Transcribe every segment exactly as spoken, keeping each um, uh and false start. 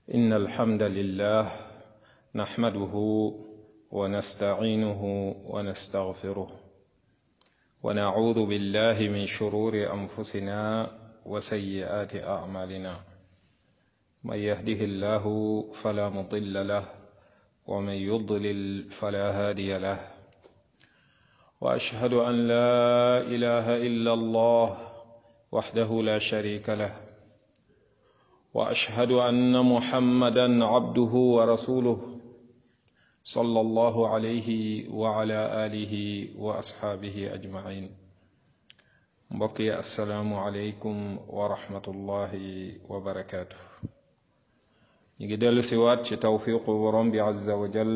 إن الحمد لله نحمده ونستعينه ونستغفره ونعوذ بالله من شرور أنفسنا وسيئات أعمالنا من يهده الله فلا مضل له ومن يضلل فلا هادي له وأشهد أن لا إله إلا الله وحده لا شريك له وأشهد أن محمدا عبده ورسوله صلى الله عليه وعلى آله وأصحابه أجمعين بقي السلام عليكم ورحمة الله وبركاته نجدل سوات توفيق ربي عز وجل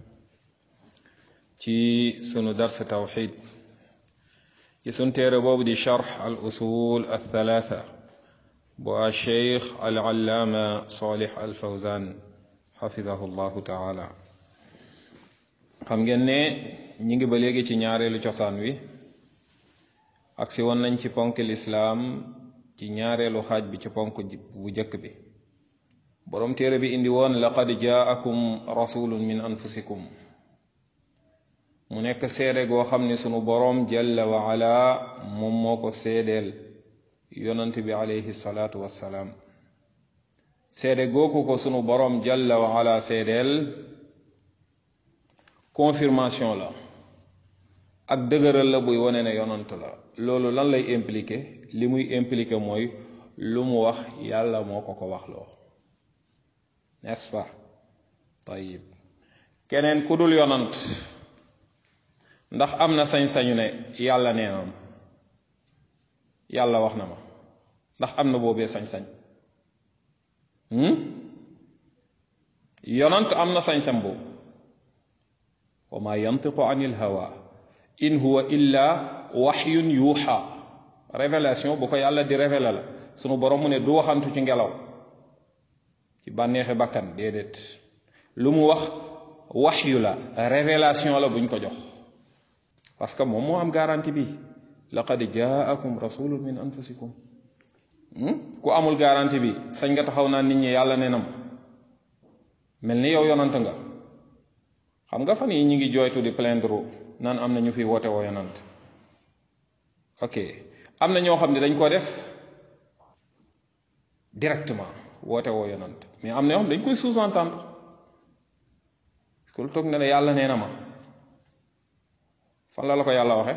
ci sunu dars tawxid ci sunu téere boobu di charx al usul al thalatha bu a cheikh al allaama salih al fawzan xafidahu llahu taala xam ngeen ne ñi ngi ba léegi ci ñaareelu cosaan wi ak si woon nañ ci ponk lislaam ci ñaareelu xaaj bi ci ponk bu jëkk bi boroom téere bi indi woon laqad jaakum rasulun min anfusikum mu nekk seede goo xam ne sunu boroom jalla wa ala moom moo ko seedeel yonant bi alayhi salaatu wassalaam seede gooku ko sunu boroom jalla wa ala seedeel confirmation la ak dëgëral la buy wane ne yonant la loolu lan lay impliqué li muy impliqué mooy lu mu wax yàlla moo ko ko wax loo n'est-ce pas tayib keneen ku dul yonant ndax am na sañ-sañu ne yàlla nee na yàlla wax na ma ndax am na boobee sañ-sañ yonant am na sañ-sañ boobu wa ma yantiqu anil hawa in huwa illa waxyun yuuxa révélation bu ko yàlla di révélé la sunu borom mu ne du waxantu ci ngelaw ci bànneexi bakkan déedéet lu mu wax waxyu la révélation la buñ ko jox parce que moom moo am garantie bi laqad jaakum rasulun min anfusikum ku amul garantie bi sañ nga taxaw naa nit ñi yàlla nee na ma mel ni yow yonant nga xam nga fan yi ñi ngi jooytu di plaindre naan am na ñu fi woote woo yonant ok am na ñoo xam ne dañ ko def directement woote woo yonant mais am na ñoo xam dañ koy sous-entendre ku toog ne la yàlla nee na ma fan la la ko yàlla waxe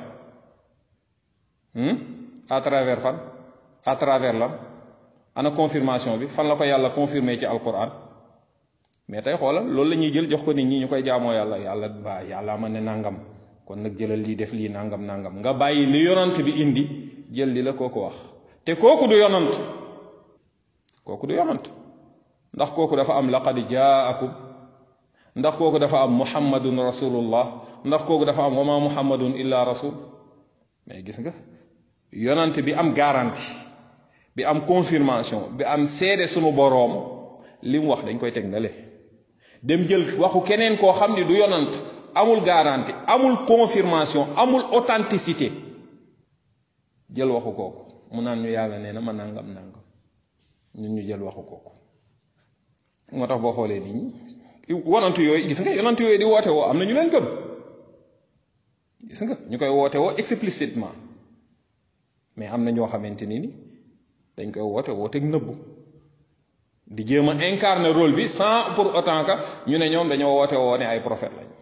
à travers fan à travers lan ana confirmation bi fan la ko yàlla confirmer ci alquran mais tey xoolal loolu la ñuy jël jox ko nit ñi ñu koy jaamoo yàlla yàlla waa yàlla ma ne nangam kon nag jëlal lii def lii nangam nangam nga bàyyi li yonant bi indi jël li la kooku wax te kooku du yonant kooku du yonant ndax kooku dafa am laqad jaakum ndax kooku dafa am muhammadun rasulullah ndax kooku dafa am wama muhammadun illa rasul mais gis nga yonant bi am garantie bi am confirmation bi am seede sunu boroom li mu wax dañ koy teg na le dem jël waxu keneen koo xam ni du yonant amul garantie amul confirmation amul authenticité jël waxu kooku mu naan ñu yàlla nee na ma nangam nangam ñun ñu jël waxu kooku moo tax boo xoolee nit ñi wonant yooyu gis nga yonant yooyu di woote woo am na ñu leen gëm gis nga ñu koy woote woo explicitement mais am na ñoo xamante ni ni dañ koy woote woo teg nëbbu di jéem a incarner rôle bi sans pour autant que ñu ne ñoom dañoo woote woo ne ay prophète lañ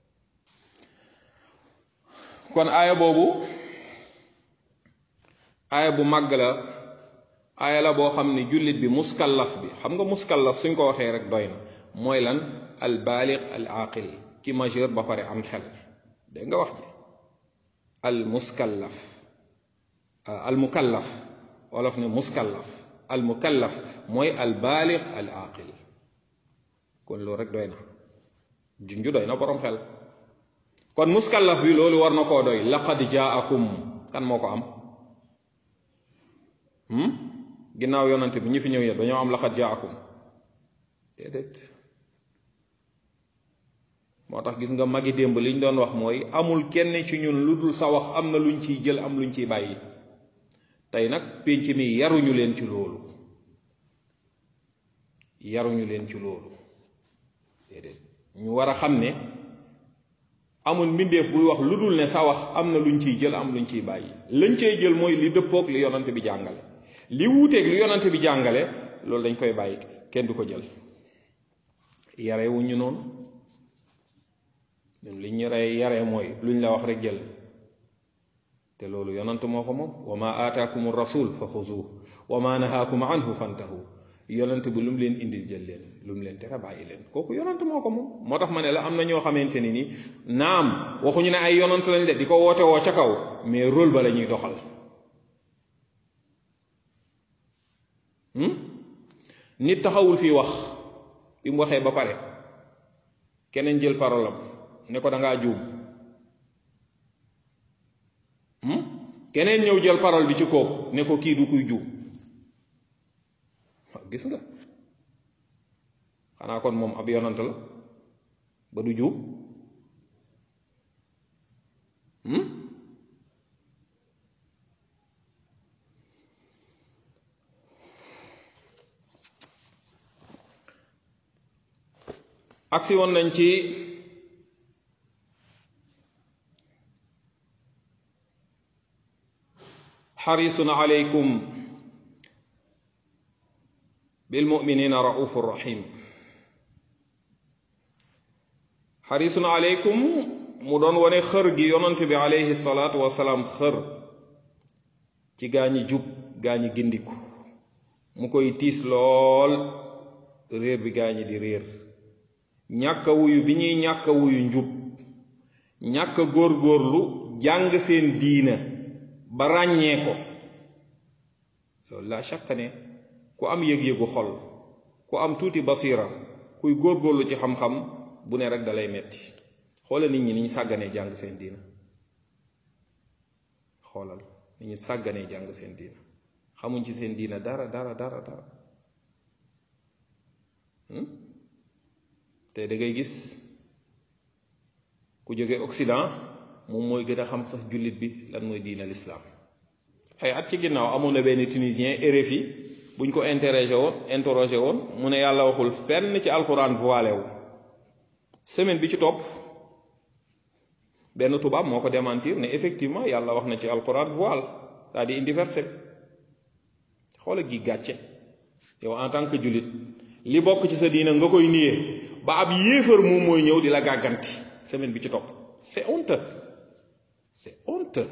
kon aaya boobu aaya bu màgg la aaya la boo xam ne jullit bi muskallaf bi xam nga muskallaf suñ ko waxee rek doy na mooy lan al baaliq al aqil ki majeur ba pare am xel dégg nga wax ji al muskallaf al mukallaf wolof ne muskallaf al mukallaf mooy al baaliq al aqil kon loolu rek doy na junju doy na borom xel kon muskallaf bi loolu war na koo doy laqad jaakum kan moo ko am ginnaaw yonante bi ñi fi ñëw yëpp dañoo am laqad jaakum déedéet moo tax gis nga magi démb li ñu doon wax mooy amul kenn ci ñun lu dul sa wax am na luñ ciy jël am luñ ciy bàyyi tey nag pénc mi yaruñu leen ci loolu yaruñu leen ci loolu déedéet ñu war a xam ne amul mbindeef buy wax lu dul ne sa wax am na luñ ciy jël am luñ ciy bàyyi lañ cey jël mooy li dëppoog li yonante bi jàngale li wuuteeg li yonante bi jàngale loolu dañ koy bàyyi kenn du ko jël yarewuñu noonu ñun li ñu rey yaree mooy luñ la wax rek jël te loolu yonant moo ko moom wa ma aataakum rasul fa xuzuuh wa ma nahaakum anhu fantahu yonant bi lu mu leen indil jël leen lu mu leen tere bàyyi leen kooku yonant moo ko moom moo tax ma ne la am na ñoo xamante ni ni naam waxuñu ne ay yonant lañ de di ko woote woo ca kaw mais rôle ba la ñuy doxal nit taxawul fii wax bi mu waxee ba pare keneen jël parole am ne ko da ngaa juum keneen ñëw jël parole bi ci kooku ne ko kii du kuy juum gis nga xanaa kon moom ab yonant la ba du juum agsi woon nañ ci xarisun alaykum bilmuminina raufur rahim xarisun alaykum mu doon wane xër gi yonant bi alayhi salaatu wasalaam xër ci gaa ñi jub gaa ñi gindiku mu koy tiis lool réer bi gaa ñi di réer ñàkka wuyu bi ñuy ñàkka wuyu njub ñàkka góorgóorlu jàng seen diina ba ràññee ko loolu la chaque ne ku am yëg-yëgu xol ku am tuuti basira kuy góorgóorlu ci xam-xam bu ne rek dalay metti xoolal nit ñi ni ñu sàgganee jàng seen diina xoolal ni ñu sàgganee jàng seen diina xamuñ ci seen diina dara dara dara dara te da ngay gis ku jóge Occident moom mooy gën a xam sax jullit bi lan mooy diina l'islam ay at ci ginnaaw amoon na benn tunisien R F I buñ ko interrogé woon interrogé woon mu ne yàlla waxul fenn ci alxuraan voilé wu semaine bi ci topp benn tubaab moo ko démentir ne effectivement yàlla wax na ci alxuraan voile c'est-à-dire indi verset xoola gi gàcce yow en tant que jullit li bokk ci sa diina nga koy niyee ba ab yéefar moom mooy ñëw di la gàgganti semaine bi ci topp c'est honteux c'est honteux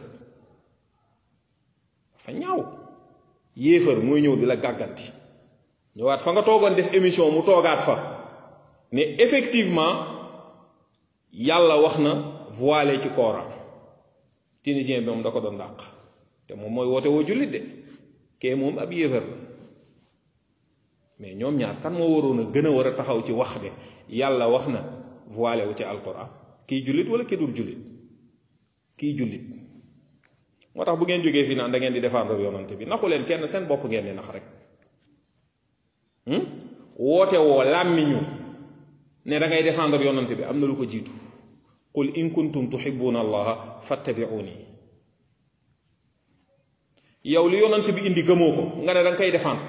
dafa ñaaw yéefar mooy ñëw di la gàgganti ñëwaat fa nga toogoon def émission mu toogaat fa ne effectivement yàlla wax na voilé ci Coran tunisien bi moom da ko doon dàq te moom mooy woote woo jullit de kee moom ab yéefar la mais ñoom ñaar kan moo waroon a gën a war a taxaw ci wax de yàlla wax na voilé wu ci alquran kii jullit wala kii dul jullit kii jullit moo tax bu ngeen jógee fii naan da ngeen di défendre yonante bi naxu leen kenn seen bopp ngeen di nax rek woote woo làmmiñu ne da ngay défendre yonante bi am na lu ko jiitu qul in kuntum tuhibbuna allaha fattabi'uni yow li yonante bi indi gëmoo ko nga ne da nga koy défendre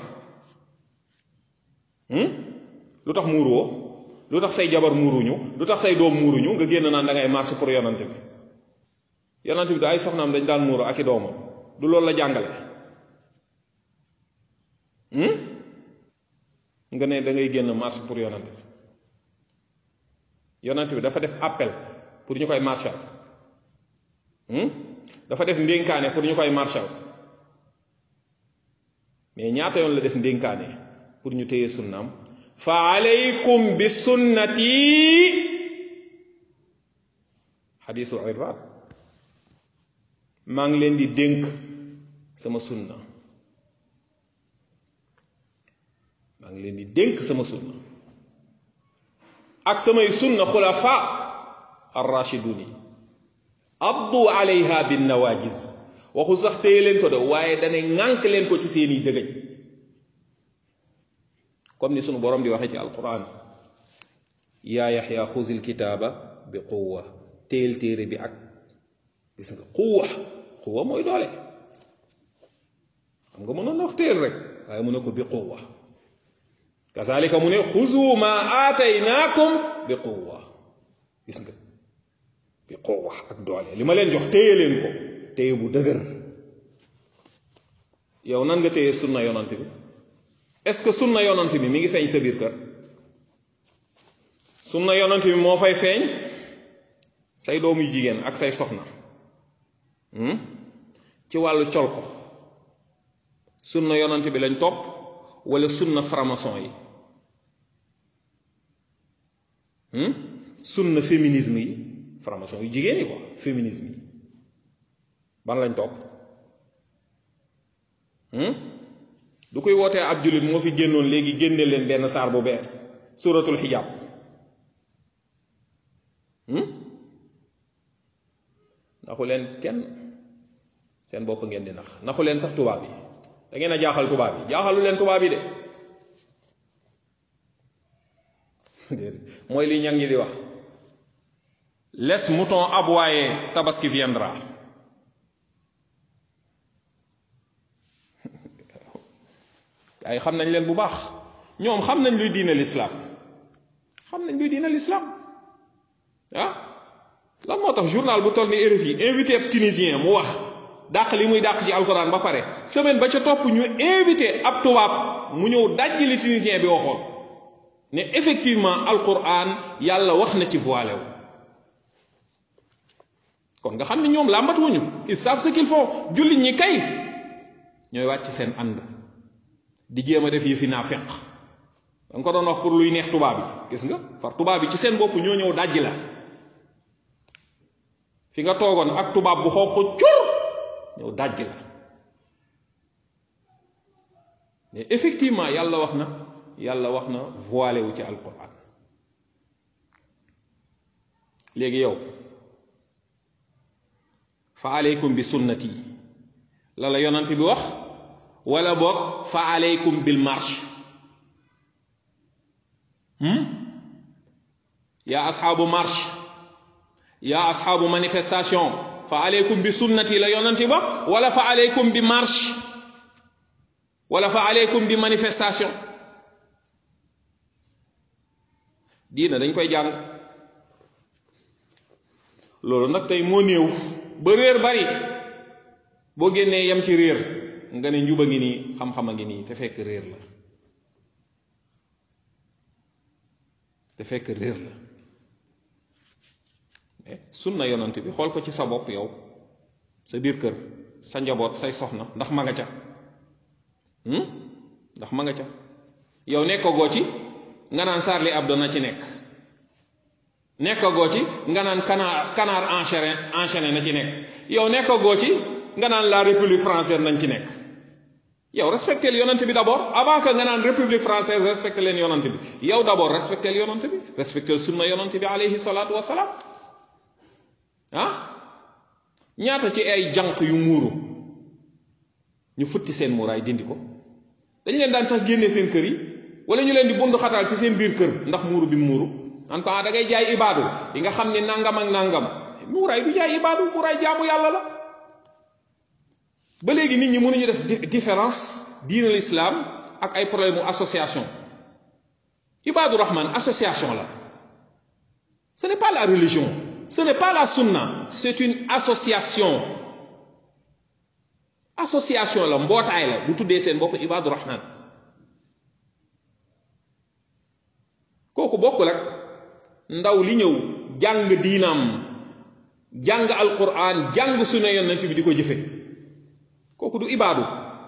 lu tax muuruwoo lu tax say jabar muuruñu lu tax say doom muuruñu nga génn naan da ngay marché pour yonante bi yonante bi da ay soxnaam dañ daan muuru ak i doomam du loolu la jàngale nga ne da ngay génn marché pour yonante bi yonante bi dafa def appel pour ñu koy marchal dafa def ndénkaane pour ñu koy marchal mais ñaata yoon la def ndénkaane pour ñu téye sunnaam fa alaykum bi sunnati xadiisu irbaad maa ngi leen di dénk sama sunna maa ngi leen di dénk sama sunna ak samay sunna xulafa ar-rashiduni abdu alayha bin nawajis waxu sax téye leen ko de waaye dane ŋànk leen ko ci seeni dëgëj comme ni sunu borom di waxee ci alquran yaa yaxya xuzil kitaaba bi quwwa téel téere bi ak gis nga quwwa quwwa mooy doole xam nga mënoon wax téel rek waaye mu ne ko bi quwwa kazalika mu ne xuzu ma aataynaakum bi quwwa gis nga bi quwwa ak doole li ma leen jox téye leen ko téye bu dëgër yow nan nga téye sunna yonant bi est-ce que sunna yonant bi mi ngi feeñ sa biir kër sunna yonant bi moo fay feeñ say doomu jigéen ak say soxna ci wàllu col ko sunna yonant bi lañ topp wala sunna franc-maçon yi sunna féminisme yi franc-maçon yu jigéen yi quoi féminisme yi ban lañ topp du koy wootee ab jullit moo fi génnoon léegi génne leen benn saar bu bees suratul hijab naxu leen kenn seen bopp ngeen di nax naxu leen sax tubaab yi da ngeen a jaaxal tubaab yi jaaxalu leen tubaab yi de mooy li ñang ñi di wax laisse mouton aboyer tabaski viendra ay xam nañ leen bu baax ñoom xam nañ luy diine l'islam xam nañ luy diine l'islam ah lan moo tax journal bu toll ni R F I invité ab tunisien mu wax dàq li muy dàq ci alxuraan ba pare semaine ba ca topp ñu invité ab tubaab mu ñëw dajji li tunisien bi waxoon ne effectivement alxuraan yàlla wax na ci voilé wu kon nga xam ne ñoom làmbat wuñu ils savent ce qu'il faut jullit ñi kay ñooy wàcc seen ànd di jéem a def yëfi naafeq da nga ko doon wax pour luy neex tubaab yi gis nga far tubaab yi ci seen bopp ñoo ñëw dajji la fi nga toogoon ak tubaab bu xonq cur ñëw dajji la mais effectivement yàlla wax na yàlla wax na voilé wu ci alquran léegi yow fa aleykum bi sunnati la la yonant bi wax wala boog fa aleykum bil marche yaa asxaabu marche yaa asxaabu manifestation fa aleykum bi sunnati la yonanti ba wala fa aleykum bi marche wala fa aleykum bi manifestation diina dañ koy jàng loolu nag tey moo néew ba réer bari boo génnee yem ci réer nga ne njuba ngi nii xam-xam a ngi nii te fekk réer la te fekk réer la sunna yonant bi xool ko ci sa bopp yow sa biir kër sa njaboot say soxna ndax ma nga ca ndax ma nga ca yow nekkagoo ci nga naan Charlie Hebdo na ci nekk nekkagoo ci nga naan canard canard enchaîné enchaîné na ci nekk yow nekkagoo ci nga naan la République française nañ ci nekk yow respecté le yonant bi d'abord avant que nga naan République française respecté leen yonant bi yow d'abord respecté le yonant bi respecté le sunna yonant bi alayhi salaatu wasalaam ah ñaata ci ay jànq yu muuru ñu futti seen muuraay dindi ko dañ leen daan sax génne seen kër yi wala ñu leen di bundu xataal ci seen biir kër ndax muuru bi muuru en ko da ngay jaay ibaadu yi nga xam ne nangam ak nangam muuraay du jaay ibaadu muuraay jaamu yàlla la ba léegi nit ñi mënuñu def différence diine l'islam ak ay problème mu association ibaadu rahman association la ce n'est pas la religion ce n'est pas la sunna c'est une association association la mbootaay la bu tuddee seen bopp ibaadu rahman kooku bokkul ak ndaw li ñëw jàng diinaam jàng alquran jàng sunna yonent bi di ko jëfe kooku du ibaadu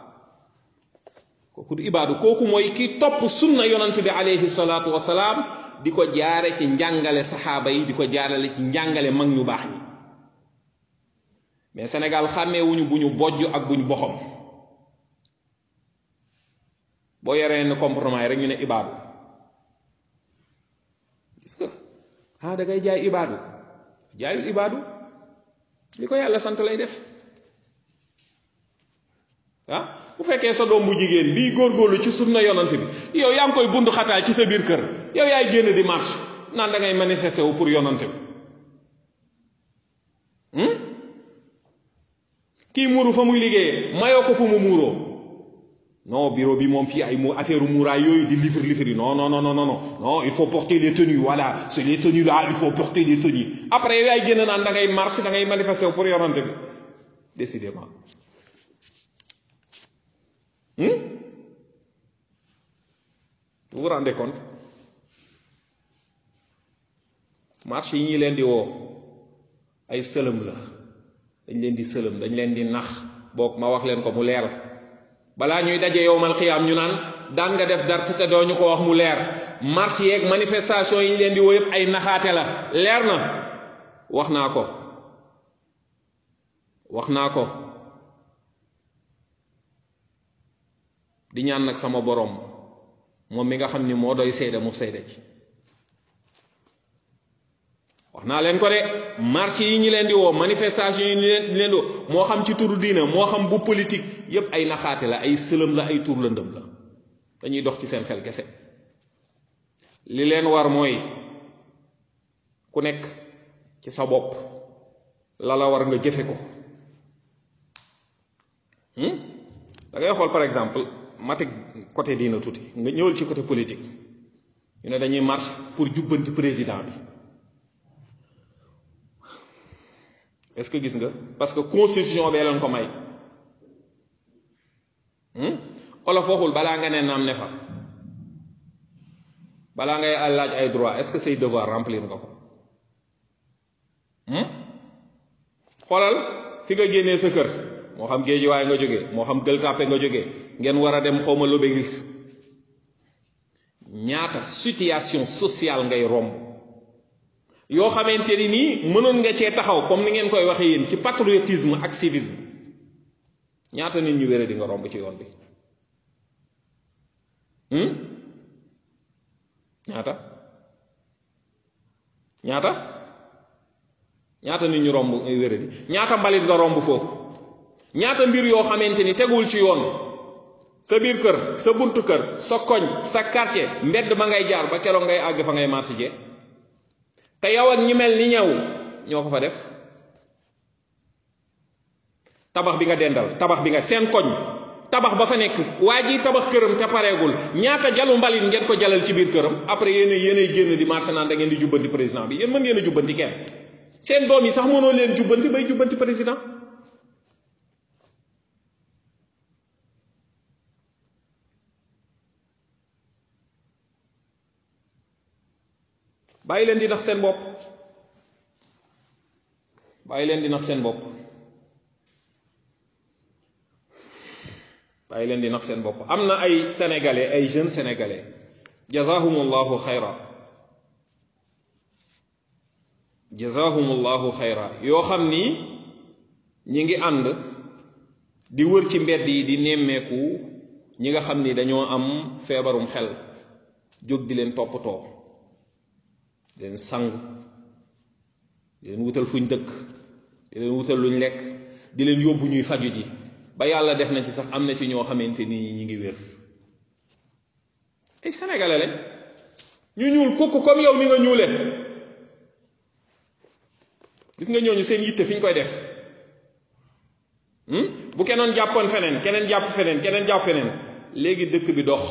kooku du ibaadu kooku mooy ki topp sunna yonent bi alayhi salaatu wasalaam di ko jaare ci njàngale saxaaba yi di ko jaarale ci njàngale mag ñu baax ñi mais Sénégal xàmmeewuñu bu ñu bojj ak bu ñu boxam boo yoree ne comportement yi rek ñu ne ibaadu gis nga ah da ngay jaay ibaadu jaayul ibaadu li ko yàlla sant lay def ah bu fekkee sa doom bu jigéen bii góorgóorlu ci sunna yonant bi yow yaa ngi koy bund xataay ci sa biir kër yow yaay génn di marche naan da ngay manifester wu pour yonant bi kii muuru fa muy liggéeyee mayoo ko fu mu muuroo non bureau bi moom fii ay mu affaire muraay yooyu di lifir lifir yi non non non non non non il faut porter les tenues voilà c'est les tenues là il faut porter les tenues après yaay génn naan da ngay marche da ngay manifester pour yorante bi décidément hmm? vous vous rendez compte marche yi ñi leen di woo ay sëlëm la dañ leen di sëlëm dañ leen di nax boog ma wax leen ko mu leer balaa ñuy daje yowmal xiyaam ñu naan daan nga def dars te doo ñu ko wax mu leer marche yeeg manifestation yi ñu leen di woo yëpp ay naxaate la leer na wax naa ko wax naa ko di ñaan nag sama borom moom mi nga xam ni moo doy seede mu seede ci wax naa leen ko de marche yi ñu leen di woo manifestation yi ñu leen di leen di woo moo xam ci turu diina moo xam bu politique yépp ay naxaate la ay sëlëm la ay tur lëndëm la dañuy dox ci seen xel kese li leen war mooy ku nekk ci sa bopp la la war nga jëfe ko da ngay xool par exemple ma teg côté diina tuuti nga ñëwal ci côté politique ñu ne dañuy marche pour jubbanti président bi est-ce que gis nga parce que constitution bee leen ko may olof waxul balaa nga ne naam ne fa balaa ngay laaj ay droit est-ce que say devoir remplir nga ko xoolal fi nga génnee sa kër moo xam Géejawaay nga jógee moo xam Gueule Tapée nga jógee ngeen war a dem xawma Lobélis ñaata situation sociale ngay romb yoo xamante ni nii mënoon nga cee taxaw comme ni ngeen koy waxee yéen ci patriotisme ak civisme ñaata nit ñu wére di nga romb ci yoon bi ñaata ñaata ñaata nit ñu romb wére di ñaata mbalit nga romb foofu ñaata mbir yoo xamante ni tegul ci yoon sa biir kër sa buntu kër sa koñ sa quartier mbedd ma ngay jaar ba keroog ngay àgg fa ngay marché jee te yow ak ñi mel ni ñëw ñoo ko fa def tabax bi nga dendal tabax bi nga seen koñ tabax ba fa nekk waa ji tabax këram te pareegul ñaata jalu mbalit ngeen ko jalal ci biir këram après yéen yéenay génn di marché naan da ngeen di jubbanti président bi yéen mën ngeen a jubbanti kenn seen doom yi sax mënoo leen jubbanti bay jubbanti président bàyyi leen di nax seen bopp bàyyi leen di nax seen bopp bàyyi leen di nax seen bopp am na ay sénégalais ay jeunes sénégalais jazahumullahu xayra jazahumullahu xayra yoo xam ni ñi ngi ànd di wër ci mbedd yi di nemmeeku ñi nga xam ni dañoo am feebarum xel jóg di leen toppatoo di leen sang di leen wutal fuñ dëkk di leen wutal luñ lekk di leen yóbbu ñuy faju ji ba yàlla def na ci sax am na ci ñoo xamante ni ñi ngi wér ay sénégalais lañ ñu ñuul kukk comme yow ni nga ñuulee gis nga ñooñu seen yitte fi ñu koy def bu kenoon jàppoon feneen keneen jàpp feneen keneen jàpp feneen léegi dëkk bi dox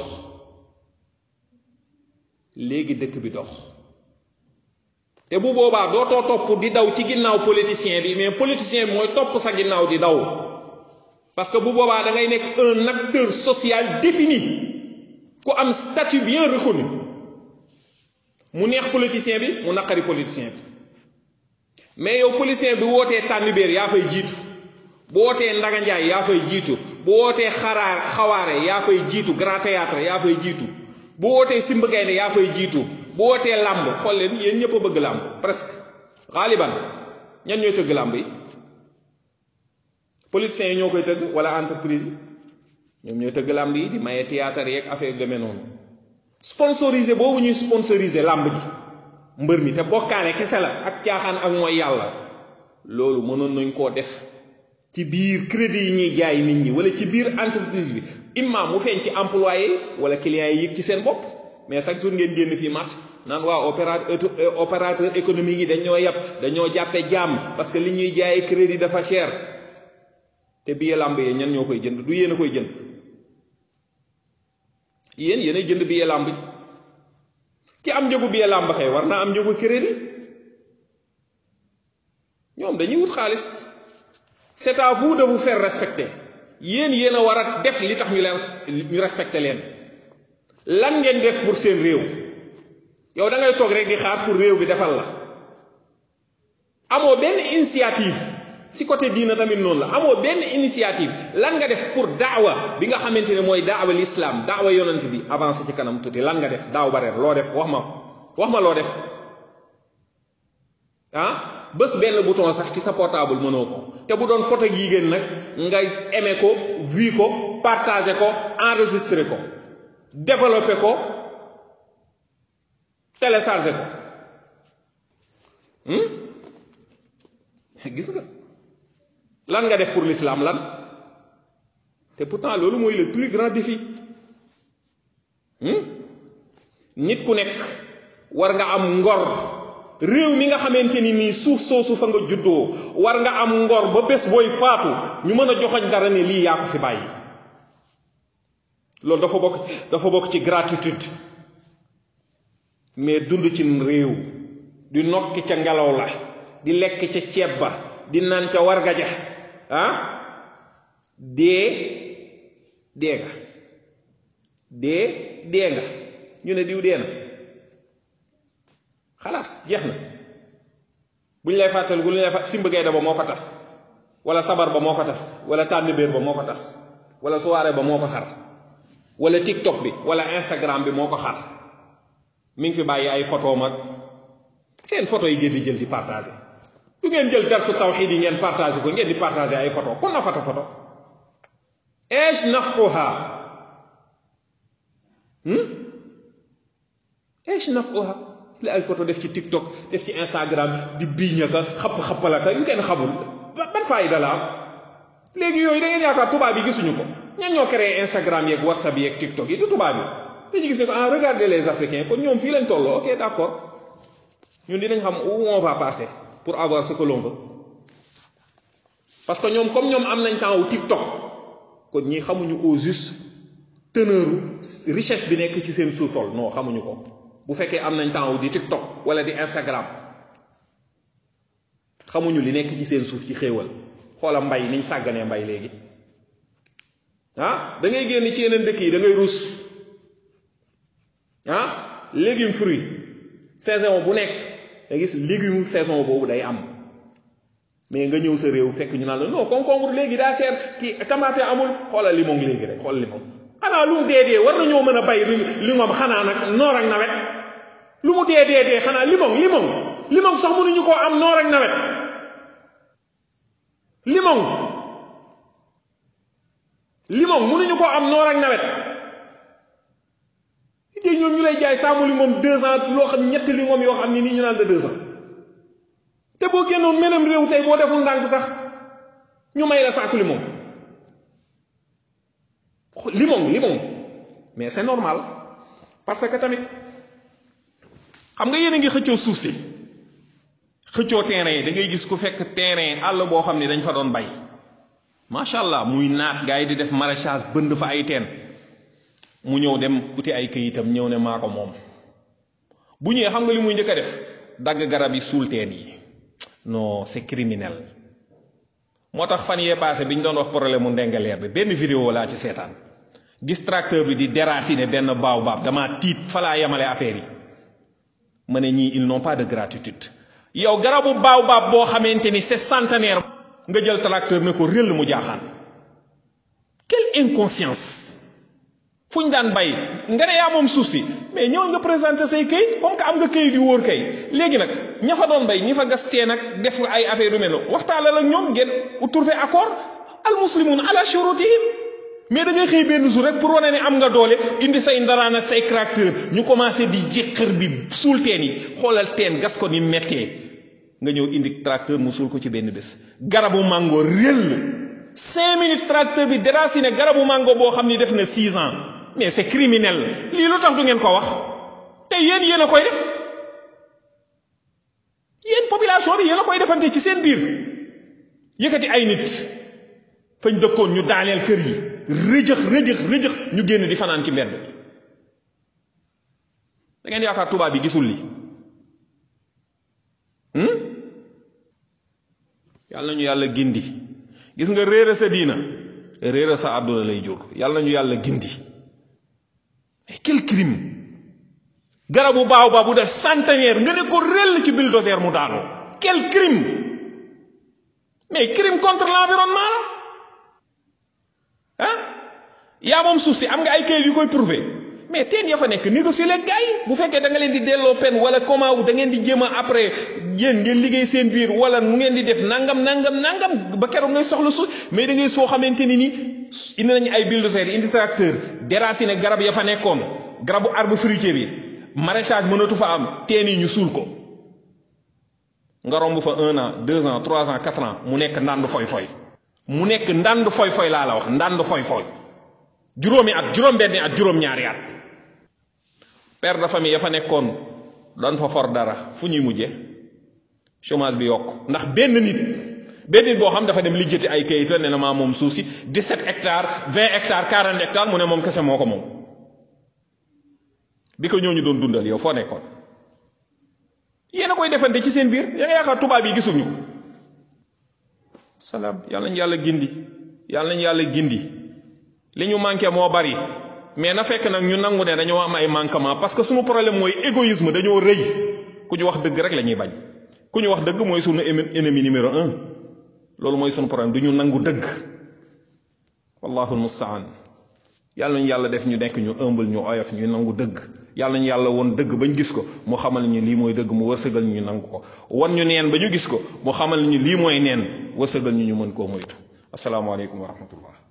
léegi dëkk bi dox te bu boobaa dootoo topp di daw ci ginnaaw politicien bi mais politicien bi mooy topp sa ginnaaw di daw parce que bu boobaa da ngay nekk un acteur social défini ku am statut bien reconnu mu neex politicien bi mu naqari politicien bi mais yow politicien bi wootee tànnibéer yaa fay jiitu bu wootee ndaganjaay yaa fay jiitu bu wootee xaraar xawaare yaa fay jiitu grand théâtre yaa fay jiitu bu wootee simb gaynde yaa fay jiitu bu wootee làmb xool leen yéen ñëpp a bëgg làmb presque xaaliban ñan ñooy tëgg làmb yi politiciens yi ñoo koy tëgg wala entreprise yi ñoom ñooy tëgg làmb yi di maye théâtre yeeg affaire yu demee noonu sponsorisé boobu ñuy sponsorisé làmb ji mbër mi te bokkaale kese la ak caaxaan ak mooy yàlla loolu mënoon nañ koo def ci biir crédit yi ñuy jaay nit ñi wala ci biir entreprise bi imma mu feeñ ci employé wala clients yi yëg ci seen bopp mais chaque jour ngeen génn fii marché naan waa opérateur opérateur économique yi dañoo yàpp dañoo jàppe jaam parce que li ñuy jaayee crédit dafa cher te billet làmb yi ñan ñoo koy jënd du yéen a koy jënd yéen yéenay jënd billet làmb ji ki am njëgu billet làmb kay war naa am njëgu crédit ñoom dañuy wut xaalis. C'est à vous de vous faire respecter yéen yéen a war a def li tax ñu leen ñu respecter leen lan ngeen def pour seen réew yow da ngay toog rek di xaar pour réew bi defal la amoo benn initiative si côté diina tamit noonu la amoo benn initiative lan nga def pour daawa bi nga xamante ne mooy daawa l'islam daawa yonent bi avancé ci kanam tuuti lan nga def daaw ba reer loo def wax ma wax ma loo def ah bés benn bouton sax ci sa portable mënoo ko te bu doon photo yi gën nag nga aimé ko vu ko partagé ko enregistré ko développé ko téléchargé ko hmm? gis nga lan nga def pour l'islam lan te pourtant loolu mooy le plus grand défi hmm? nit ku nekk war nga am ngor réew mi nga xamante ni nii suuf soosu fa nga juddoo war nga am ngor ba bés booy faatu ñu mën a joxoñ dara ne lii yaa ko fi bàyyi loolu dafa bokk dafa bokk ci gratitude mais dund ci réew di nokki ca ngelaw la di lekk ca ceeb ba di naan ca warga ja ah dee dee nga dee dee nga ñu ne diw dee na xalaas jeex na bu ñu lay fàttali bu ñu lay fàttali simb gayda ba moo ko tas wala sabar ba moo ko tas wala tànn béer ba moo ko tas wala soirée ba moo ko xar wala tiktok bi wala instagram bi moo ko xar mi ngi fi bàyyi ay photo mag seen photo yi ngeen di jël di partager du ngeen jël darsu tawxiid yi ngeen partager ko ngeen di partager ay photo kon na photo photo eesh nafuha hmm eesh nafuha li ay photo def ci tiktok def ci instagram di biiña ka xapp xappala ka yu ngeen xamul ban faayda la am léegi yooyu da ngeen yaakaar tubaab yi gisuñu ko ñan ñoo créé instagram yeeg whatsapp yeeg tiktok yi du tubaab yi dañu gis ne ko ah regardez les africains kon ñoom fii lañ tolloo ok d'accord ñun dinañ xam où on va passer pour avoir ce que l'on veut parce que ñoom comme ñoom am nañ temps wu tiktok kon ñi xamuñu au juste teneur richesse bi nekk ci seen sous-sol non xamuñu ko bu fekkee am nañ temps wu di tiktok wala di instagram xamuñu li nekk ci seen suuf ci xéewal xoola mbay niñ sàgganee mbay léegi ah da ngay génn ci yeneen dëkk yi da ngay rus ah légume fruit saison bu nekk da gis légume saison boobu day am mais nga ñëw sa réew fekk ñu naan la non concombre léegi daa seer kii tomate amul xoola limon léegi rek xool limon xanaa lu mu dee dee war nañoo mën a bay li ngom xanaa nag noor ak nawet lu mu dee dee dee xanaa limon limon limon sax mënuñu koo am noor ak nawet limon limon mënuñu koo am noor ak nawet te ñoom ñu lay jaay saamu limon deux ans loo xam ñetti limon yoo xam ni nii ñu naan la deux ans te boo génnoon menam réew tey boo deful ndànk sax ñu may la saaku limon limon limon mais c'est normal parce que tamit xam nga yéen a ngi xëccoo suuf si xëccoo terrain yi da ngay gis ku fekk terrain àll boo xam ne dañ fa doon bay macha allah muy naat gars yi di def maraîchage bënd fa ay teen mu ñëw dem uti ay këyitam ñëw ne maa ko moom bu ñëwee xam nga li muy njëkk a def dagg garab yi suul teen yi non c'est criminel moo tax fan yee passé bi ñu doon wax problème mu ndengaleer bi benn vidéo laa ci seetaan gis tracteur bi di déraciner benn baobab dama tiit fa laa yemale affaire yi ma ne ñii ils n'ont pas de gratitude yow garabu baobab boo xamante ni c'est centenaire nga jël tracteur ne ko réel mu jaaxaan quelle inconscience fu ñu daan bay nga ne yaa moom suuf si mais ñëw nga présenter say këyit comme que am nga këyit yu wóor kay léegi nag ña fa doon bay ñi fa gastee nag def ay affaire yu mel noonu waxtaanal ak ñoom ngeen trouver accord al muslimun ala shurutihim mais da ngay xëy benn jour rek pour wane ne am nga doole indi say ndaraan ak say tracteur ñu commencé di jéqër bi suul teen yi xoolal teen gas ko ni mettee nga ñëw indi tracteur mu suul ko ci benn bés garabu mango réel cinq minutes tracteur bi déraciné garabu mango boo xam ni def na six ans mais c'est criminel lii lu tax du ngeen ko wax te yéen yéen a koy def yéen population bi yéen a koy defante ci seen biir yëkkati ay nit fañ dëkkoon ñu daaneel kër yi rëjëx rëjëx rëjëx ñu génn di fanaan ci mbedd da ngeen yaakaar tubaab bi gisul li yàlla nañu yàlla gindi. gis nga réere sa diina réere sa àdduna lay jur. yàlla nañu yàlla gindi. mais quel crime garabu baaw ba bu def centenaire nga ne ko rell ci bulldozer mu daanu. quel crime mais crime contre l'environnement la ah yaa moom suuf si am nga ay kayit yu koy prouver mais teen ya fa nekk négocier leen gars yi bu fekkee da nga leen di delloo peine wala comment da ngeen di jéem a après yéen ngeen liggéey seen biir wala nu ngeen di def nangam nangam nangam ba keroog ngay soxla suuf mais da ngay soo xamante ni ni indi nañu ay bulldozer indi tracteur déraciné garab ya fa nekkoon garabu arbre fruitier bi maraîchage mënatu fa am teen yi ñu suul ko nga romb fa un an deux ans trois ans quatre ans mu nekk ndànd foy foy mu nekk ndànd foy foy laa la wax ndànd foy foy juróomi at juróom benni at juróom ñaari at père de famille ya fa nekkoon doon fa for dara fu ñuy mujje chômage bi yokk ndax benn nit benn nit boo xam dafa dem lijjati ay kayit la ne na maa moom suuf si dix-sept hectares vingt hectares quarante hectares mu ne moom kese moo ko moom bi ko ñooñu doon dundal yow foo nekkoon yéen a koy defante ci seen biir ya nga yaakaar tubaab yi gisuñu ko salaam yàlla nañu yàlla gindi yàlla nañu yàlla gindi li ñu manqué moo bari mais na fekk nag ñu nangu ne dañoo am ay manquement parce que suñu problème mooy égoïsme dañoo rëy ku ñu wax dëgg rek la ñuy bañ ku ñu wax dëgg mooy suñu ennemi numéro un loolu mooy suñu problème du ñu nangu dëgg wallahu almustaan yàlla nañu yàlla def ñu nekk ñu ëmbal ñu oyof ñu nangu dëgg yàlla nañu yàlla woon dëgg bañ gis ko mu xamal ñu lii mooy dëgg mu wërsëgal ñu ñu nangu ko wan ñu neen ba ñu gis ko mu xamal ñu lii mooy neen wërsëgal ñu ñu mën koo moytu asalaamaaleykum wa rahmatullah